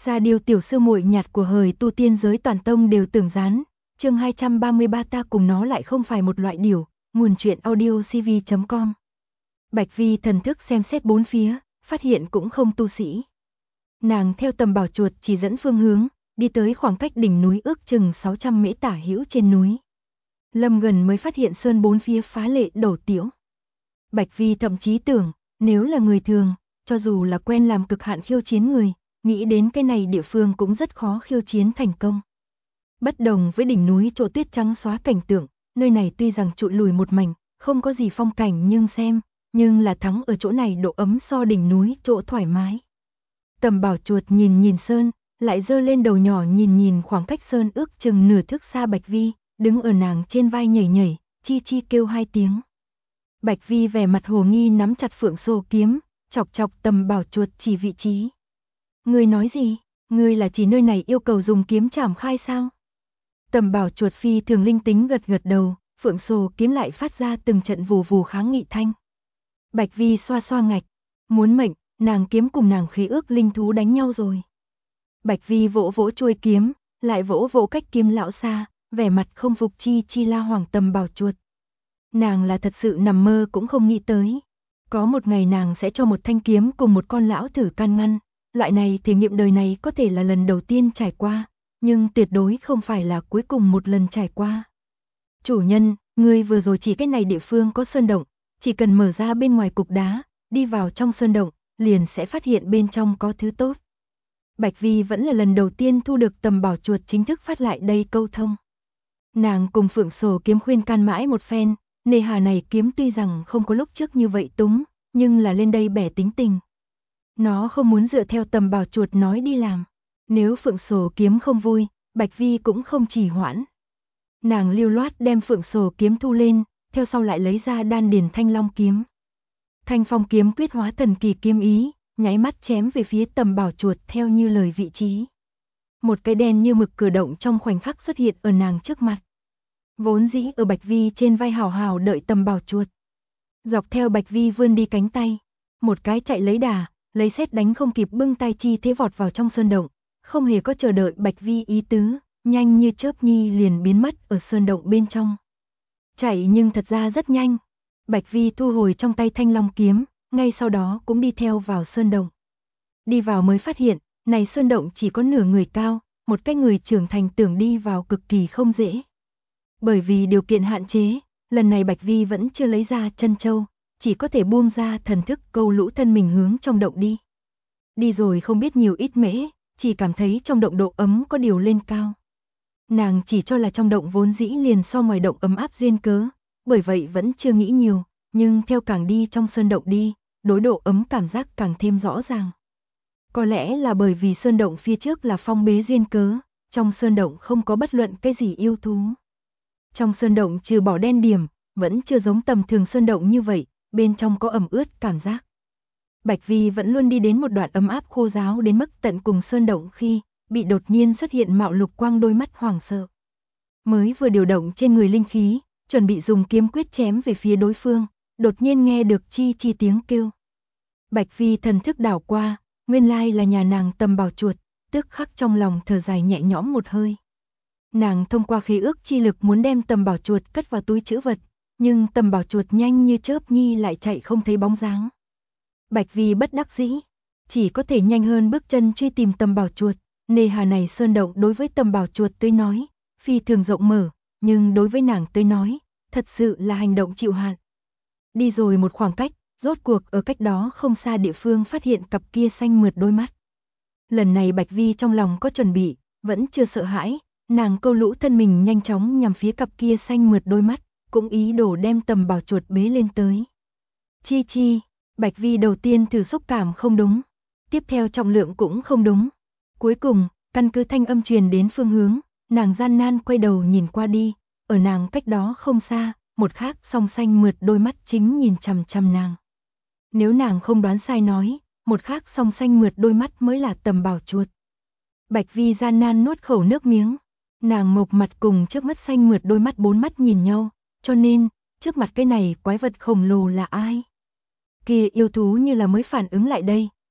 Sa Điêu tiểu sư muội nhạt của hời tu tiên giới toàn tông đều tưởng rán. Chương 233 ta cùng nó lại không phải một loại điểu. Nguồn truyện audio cv.com. Bạch Vi thần thức xem xét bốn phía, phát hiện cũng không tu sĩ. Nàng theo tầm bảo chuột chỉ dẫn phương hướng, đi tới khoảng cách đỉnh núi ước chừng 600 mễ tả hữu trên núi. Lâm gần mới phát hiện sơn bốn phía phá lệ đổ tiểu. Bạch Vi thậm chí tưởng, nếu là người thường, cho dù là quen làm cực hạn khiêu chiến người, nghĩ đến cái này địa phương cũng rất khó khiêu chiến thành công. Bất đồng với đỉnh núi chỗ tuyết trắng xóa cảnh tượng, nơi này tuy rằng trụi lùi một mảnh, không có gì phong cảnh nhưng là thắng ở chỗ này độ ấm so đỉnh núi chỗ thoải mái. Tầm bảo chuột nhìn nhìn sơn, lại giơ lên đầu nhỏ nhìn nhìn khoảng cách sơn ước chừng nửa thước xa Bạch Vi, đứng ở nàng trên vai nhảy nhảy, chi chi kêu hai tiếng. Bạch Vi vẻ mặt hồ nghi nắm chặt phượng sô kiếm, chọc chọc tầm bảo chuột chỉ vị trí. Ngươi nói gì? Ngươi là chỉ nơi này yêu cầu dùng kiếm chảm khai sao? Tầm bảo chuột phi thường linh tính gật gật đầu, phượng sô kiếm lại phát ra từng trận vù vù kháng nghị thanh. Bạch Vi xoa xoa ngạch, muốn mệnh, nàng kiếm cùng nàng khí ước linh thú đánh nhau rồi. Bạch Vi vỗ vỗ chuôi kiếm, lại vỗ vỗ cách kiếm lão xa, vẻ mặt không phục chi chi la hoàng tầm bảo chuột. Nàng là thật sự nằm mơ cũng không nghĩ tới. Có một ngày nàng sẽ cho một thanh kiếm cùng một con lão thử can ngăn. Loại này thử nghiệm đời này có thể là lần đầu tiên trải qua, nhưng tuyệt đối không phải là cuối cùng một lần trải qua. Chủ nhân, ngươi vừa rồi chỉ cái này địa phương có sơn động, chỉ cần mở ra bên ngoài cục đá, đi vào trong sơn động, liền sẽ phát hiện bên trong có thứ tốt. Bạch Vi vẫn là lần đầu tiên thu được tầm bảo chuột chính thức phát lại đây câu thông. Nàng cùng phượng sổ kiếm khuyên can mãi một phen, nề hà này kiếm tuy rằng không có lúc trước như vậy túng, nhưng là lên đây bẻ tính tình. Nó không muốn dựa theo tầm bảo chuột nói đi làm. Nếu phượng sổ kiếm không vui, Bạch Vi cũng không trì hoãn. Nàng lưu loát đem phượng sổ kiếm thu lên, theo sau lại lấy ra đan điền thanh long kiếm. Thanh phong kiếm quyết hóa thần kỳ kiếm ý, nháy mắt chém về phía tầm bảo chuột theo như lời vị trí. Một cái đen như mực cử động trong khoảnh khắc xuất hiện ở nàng trước mặt. Vốn dĩ ở Bạch Vi trên vai hào hào đợi tầm bảo chuột. Dọc theo Bạch Vi vươn đi cánh tay, một cái chạy lấy đà, lấy sét đánh không kịp bưng tay chi thế vọt vào trong sơn động, không hề có chờ đợi Bạch Vi ý tứ, nhanh như chớp nhi liền biến mất ở sơn động bên trong. Chạy nhưng thật ra rất nhanh. Bạch Vi thu hồi trong tay thanh long kiếm, ngay sau đó cũng đi theo vào sơn động. Đi vào mới phát hiện, này sơn động chỉ có nửa người cao, một cái người trưởng thành tưởng đi vào cực kỳ không dễ. Bởi vì điều kiện hạn chế, lần này Bạch Vi vẫn chưa lấy ra chân châu, chỉ có thể buông ra thần thức câu lũ thân mình hướng trong động đi. Đi rồi không biết nhiều ít mễ, chỉ cảm thấy trong động độ ấm có điều lên cao. Nàng chỉ cho là trong động vốn dĩ liền so ngoài động ấm áp duyên cớ, bởi vậy vẫn chưa nghĩ nhiều, nhưng theo càng đi trong sơn động đi, đối độ ấm cảm giác càng thêm rõ ràng. Có lẽ là bởi vì sơn động phía trước là phong bế duyên cớ, trong sơn động không có bất luận cái gì yêu thú. Trong sơn động trừ bỏ đen điểm, vẫn chưa giống tầm thường sơn động như vậy, bên trong có ẩm ướt cảm giác. Bạch Vi vẫn luôn đi đến một đoạn ấm áp khô ráo đến mức tận cùng sơn động khi bị đột nhiên xuất hiện mạo lục quang đôi mắt hoảng sợ. Mới vừa điều động trên người linh khí, chuẩn bị dùng kiếm quyết chém về phía đối phương, đột nhiên nghe được chi chi tiếng kêu. Bạch Vi thần thức đảo qua, nguyên lai là nhà nàng tầm bảo chuột, tức khắc trong lòng thở dài nhẹ nhõm một hơi. Nàng thông qua khí ước chi lực muốn đem tầm bảo chuột cất vào túi trữ vật, nhưng tầm bảo chuột nhanh như chớp nhi lại chạy không thấy bóng dáng. Bạch Vi bất đắc dĩ, chỉ có thể nhanh hơn bước chân truy tìm tầm bảo chuột. Nề hà này sơn động đối với tầm bảo chuột tới nói, phi thường rộng mở, nhưng đối với nàng tới nói, thật sự là hành động chịu hạn. Đi rồi một khoảng cách, rốt cuộc ở cách đó không xa địa phương phát hiện cặp kia xanh mượt đôi mắt. Lần này Bạch Vi trong lòng có chuẩn bị, vẫn chưa sợ hãi, nàng câu lũ thân mình nhanh chóng nhằm phía cặp kia xanh mượt đôi mắt, cũng ý đồ đem tầm bảo chuột bế lên tới. Chi chi, Bạch Vi đầu tiên thử xúc cảm không đúng, tiếp theo trọng lượng cũng không đúng. Cuối cùng, căn cứ thanh âm truyền đến phương hướng, nàng gian nan quay đầu nhìn qua đi, ở nàng cách đó không xa, một khác song xanh mượt đôi mắt chính nhìn chằm chằm nàng. Nếu nàng không đoán sai nói, một khác song xanh mượt đôi mắt mới là tầm bảo chuột. Bạch Vi gian nan nuốt khẩu nước miếng, nàng mộc mặt cùng trước mắt xanh mượt đôi mắt bốn mắt nhìn nhau, cho nên, trước mặt cái này quái vật khổng lồ là ai? Kia yêu thú như là mới phản ứng lại đây,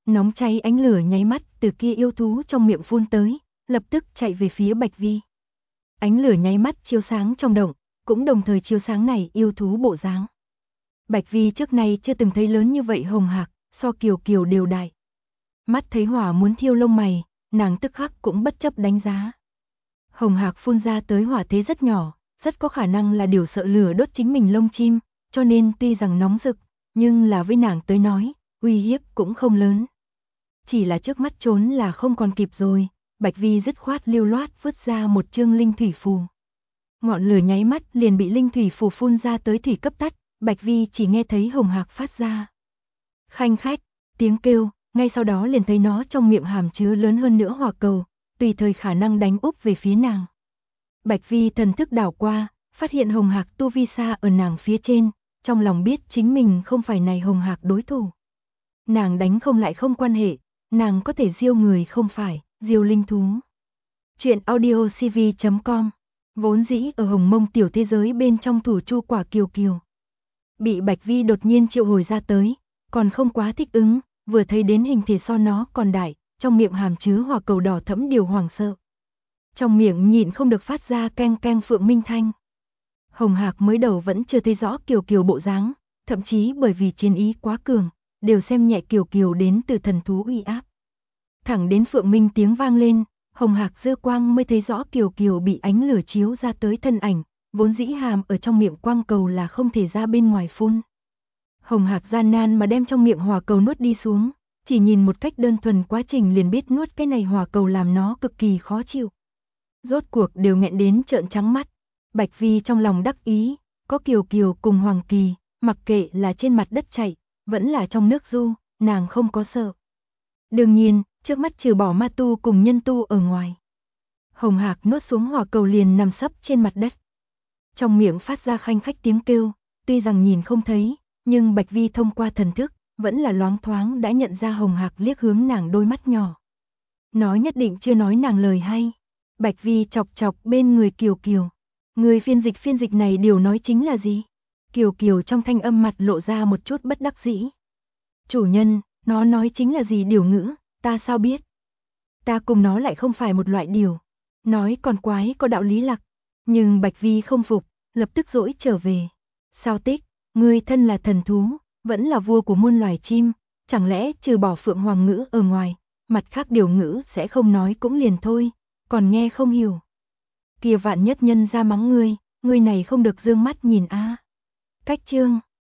Nóng cháy ánh lửa nháy mắt từ kia yêu thú trong miệng phun tới, lập tức chạy về phía Bạch Vi. Ánh lửa nháy mắt chiếu sáng trong động, cũng đồng thời chiếu sáng này yêu thú bộ dáng. Bạch Vi trước nay chưa từng thấy lớn như vậy hồng hạc, so Kiều Kiều đều đại. Mắt thấy hỏa muốn thiêu lông mày, nàng tức khắc cũng bất chấp đánh giá. Hồng hạc phun ra tới hỏa thế rất nhỏ, rất có khả năng là điều sợ lửa đốt chính mình lông chim, cho nên tuy rằng nóng rực, nhưng là với nàng tới nói, uy hiếp cũng không lớn. Chỉ là trước mắt trốn là không còn kịp rồi, Bạch Vi dứt khoát lưu loát vứt ra một chương linh thủy phù. Ngọn lửa nháy mắt liền bị linh thủy phù phun ra tới thủy cấp tắt, Bạch Vi chỉ nghe thấy hồng hạc phát ra khanh khách tiếng kêu, ngay sau đó liền thấy nó trong miệng hàm chứa lớn hơn nữa hỏa cầu, tùy thời khả năng đánh úp về phía nàng. Bạch Vi thần thức đảo qua, phát hiện hồng hạc tu vi xa ở nàng phía trên, trong lòng biết chính mình không phải này hồng hạc đối thủ. Nàng đánh không lại không quan hệ, nàng có thể diêu người không phải, diêu linh thú. Chuyện audio cv.com. Vốn dĩ ở hồng mông tiểu thế giới bên trong thủ chu quả Kiều Kiều. Bị Bạch Vi đột nhiên triệu hồi ra tới, còn không quá thích ứng, vừa thấy đến hình thể so nó còn đại, trong miệng hàm chứa hỏa cầu đỏ thẫm điều hoảng sợ. Trong miệng nhịn không được phát ra keng keng phượng minh thanh. Hồng hạc mới đầu vẫn chưa thấy rõ Kiều Kiều bộ dáng, thậm chí bởi vì chiến ý quá cường, đều xem nhẹ Kiều Kiều đến từ thần thú uy áp. Thẳng đến phượng minh tiếng vang lên, hồng hạc dư quang mới thấy rõ Kiều Kiều bị ánh lửa chiếu ra tới thân ảnh, vốn dĩ hàm ở trong miệng quang cầu là không thể ra bên ngoài phun. Hồng hạc gian nan mà đem trong miệng hỏa cầu nuốt đi xuống, chỉ nhìn một cách đơn thuần quá trình liền biết nuốt cái này hỏa cầu làm nó cực kỳ khó chịu. Rốt cuộc đều nghẹn đến trợn trắng mắt. Bạch Vi trong lòng đắc ý, có Kiều Kiều cùng Hoàng Kỳ, mặc kệ là trên mặt đất chạy, vẫn là trong nước du, nàng không có sợ. Đương nhiên, trước mắt trừ bỏ ma tu cùng nhân tu ở ngoài. Hồng hạc nuốt xuống hỏa cầu liền nằm sấp trên mặt đất. Trong miệng phát ra khanh khách tiếng kêu, tuy rằng nhìn không thấy, nhưng Bạch Vi thông qua thần thức, vẫn là loáng thoáng đã nhận ra hồng hạc liếc hướng nàng đôi mắt nhỏ. Nó nhất định chưa nói nàng lời hay. Bạch Vi chọc chọc bên người Kiều Kiều. Người phiên dịch này điều nói chính là gì? Kiều Kiều trong thanh âm mặt lộ ra một chút bất đắc dĩ. Chủ nhân, nó nói chính là gì điều ngữ, ta sao biết? Ta cùng nó lại không phải một loại điều. Nói còn quái có đạo lý lạc. Nhưng Bạch Vi không phục, lập tức dỗi trở về. Sao Tích, ngươi thân là thần thú, vẫn là vua của muôn loài chim, chẳng lẽ trừ bỏ phượng hoàng ngữ ở ngoài, mặt khác điều ngữ sẽ không nói cũng liền thôi, còn nghe không hiểu. Kia vạn nhất nhân ra mắng ngươi này không được dương mắt nhìn a. Cách chương